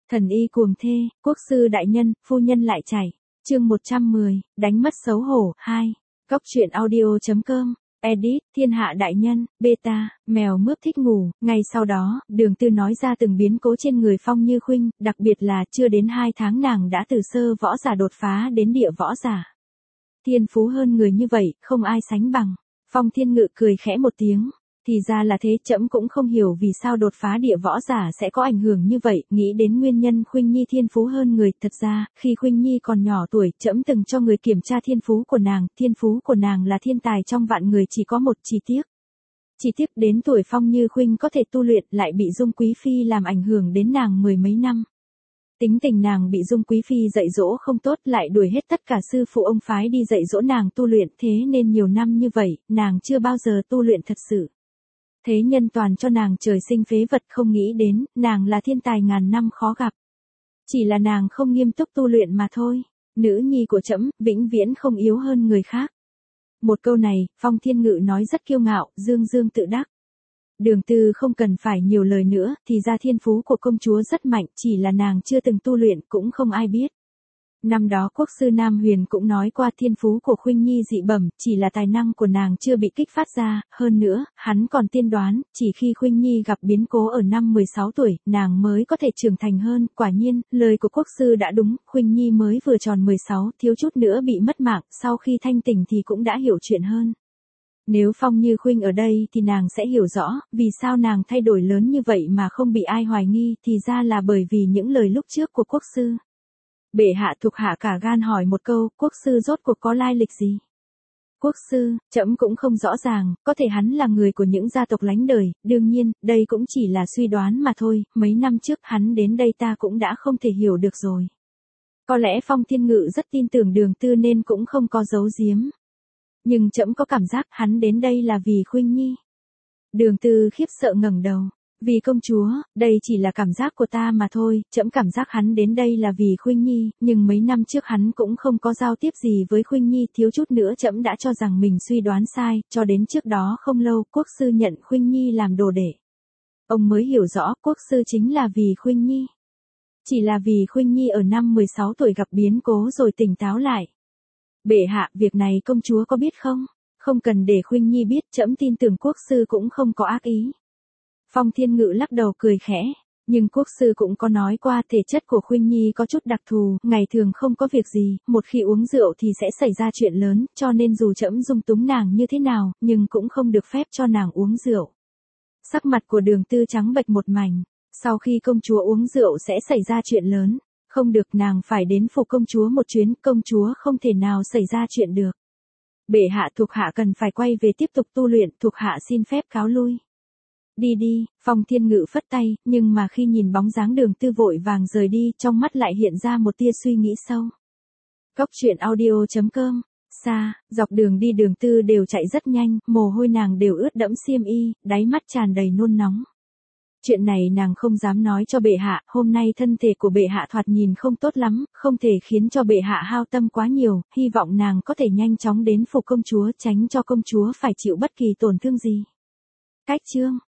Thần y cuồng thê, quốc sư đại nhân, phu nhân lại chảy. Chương 110, đánh mất xấu hổ 2. Góc truyện audio.com. Edit, thiên hạ đại nhân, beta, mèo mướp thích ngủ. Ngay sau đó, Đường Tư nói ra từng biến cố trên người Phong Như Khuynh, đặc biệt là chưa đến 2 tháng nàng đã từ sơ võ giả đột phá đến địa võ giả. Thiên phú hơn người như vậy, không ai sánh bằng. Phong Thiên Ngự cười khẽ một tiếng. Thì ra là thế, trẫm cũng không hiểu vì sao đột phá địa võ giả sẽ có ảnh hưởng như vậy, nghĩ đến nguyên nhân Khuynh Nhi thiên phú hơn người, thật ra, khi Khuynh Nhi còn nhỏ tuổi, trẫm từng cho người kiểm tra thiên phú của nàng là thiên tài trong vạn người, chỉ có một chi tiết đến tuổi Phong Như Khuynh có thể tu luyện lại bị Dung Quý Phi làm ảnh hưởng đến nàng mười mấy năm. Tính tình nàng bị Dung Quý Phi dạy dỗ không tốt, lại đuổi hết tất cả sư phụ ông phái đi dạy dỗ nàng tu luyện, thế nên nhiều năm như vậy, nàng chưa bao giờ tu luyện thật sự. Thế nhân toàn cho nàng trời sinh phế vật, không nghĩ đến, nàng là thiên tài ngàn năm khó gặp. Chỉ là nàng không nghiêm túc tu luyện mà thôi. Nữ nhi của trẫm, vĩnh viễn không yếu hơn người khác. Một câu này, Phong Thiên Ngự nói rất kiêu ngạo, dương dương tự đắc. Đường Tư không cần phải nhiều lời nữa, thì ra thiên phú của công chúa rất mạnh, chỉ là nàng chưa từng tu luyện, cũng không ai biết. Năm đó quốc sư Nam Huyền cũng nói qua thiên phú của Khuynh Nhi dị bẩm, chỉ là tài năng của nàng chưa bị kích phát ra, hơn nữa, hắn còn tiên đoán, chỉ khi Khuynh Nhi gặp biến cố ở năm 16 tuổi, nàng mới có thể trưởng thành hơn, quả nhiên, lời của quốc sư đã đúng, Khuynh Nhi mới vừa tròn 16, thiếu chút nữa bị mất mạng, sau khi thanh tỉnh thì cũng đã hiểu chuyện hơn. Nếu Phong Như Khuynh ở đây thì nàng sẽ hiểu rõ, vì sao nàng thay đổi lớn như vậy mà không bị ai hoài nghi, thì ra là bởi vì những lời lúc trước của quốc sư. Bệ hạ, thuộc hạ cả gan hỏi một câu, quốc sư rốt cuộc có lai lịch gì? Quốc sư, trẫm cũng không rõ ràng, có thể hắn là người của những gia tộc lánh đời, đương nhiên, đây cũng chỉ là suy đoán mà thôi, mấy năm trước hắn đến đây ta cũng đã không thể hiểu được rồi. Có lẽ Phong Thiên Ngự rất tin tưởng Đường Tư nên cũng không có giấu giếm. Nhưng trẫm có cảm giác hắn đến đây là vì Khuynh Nhi. Đường Tư khiếp sợ ngẩng đầu. Vì công chúa, đây chỉ là cảm giác của ta mà thôi, trẫm cảm giác hắn đến đây là vì Khuynh Nhi, nhưng mấy năm trước hắn cũng không có giao tiếp gì với Khuynh Nhi, thiếu chút nữa trẫm đã cho rằng mình suy đoán sai, cho đến trước đó không lâu, quốc sư nhận Khuynh Nhi làm đồ đệ. Ông mới hiểu rõ, quốc sư chính là vì Khuynh Nhi. Chỉ là vì Khuynh Nhi ở năm 16 tuổi gặp biến cố rồi tỉnh táo lại. Bệ hạ, việc này công chúa có biết không? Không cần để Khuynh Nhi biết, trẫm tin tưởng quốc sư cũng không có ác ý. Phong Thiên Ngự lắc đầu cười khẽ, nhưng quốc sư cũng có nói qua thể chất của Khuynh Nhi có chút đặc thù, ngày thường không có việc gì, một khi uống rượu thì sẽ xảy ra chuyện lớn, cho nên dù trẫm dung túng nàng như thế nào, nhưng cũng không được phép cho nàng uống rượu. Sắc mặt của Đường Tư trắng bệch một mảnh, sau khi công chúa uống rượu sẽ xảy ra chuyện lớn, không được, nàng phải đến phủ công chúa một chuyến, công chúa không thể nào xảy ra chuyện được. Bệ hạ, thuộc hạ cần phải quay về tiếp tục tu luyện, thuộc hạ xin phép cáo lui. Đi đi, Phong Thiên Ngự phất tay, nhưng mà khi nhìn bóng dáng Đường Tư vội vàng rời đi, trong mắt lại hiện ra một tia suy nghĩ sâu. Góc truyện audio.com. Xa, dọc đường đi Đường Tư đều chạy rất nhanh, mồ hôi nàng đều ướt đẫm xiêm y, đáy mắt tràn đầy nôn nóng. Chuyện này nàng không dám nói cho bệ hạ, hôm nay thân thể của bệ hạ thoạt nhìn không tốt lắm, không thể khiến cho bệ hạ hao tâm quá nhiều, hy vọng nàng có thể nhanh chóng đến phủ công chúa, tránh cho công chúa phải chịu bất kỳ tổn thương gì. Cách chương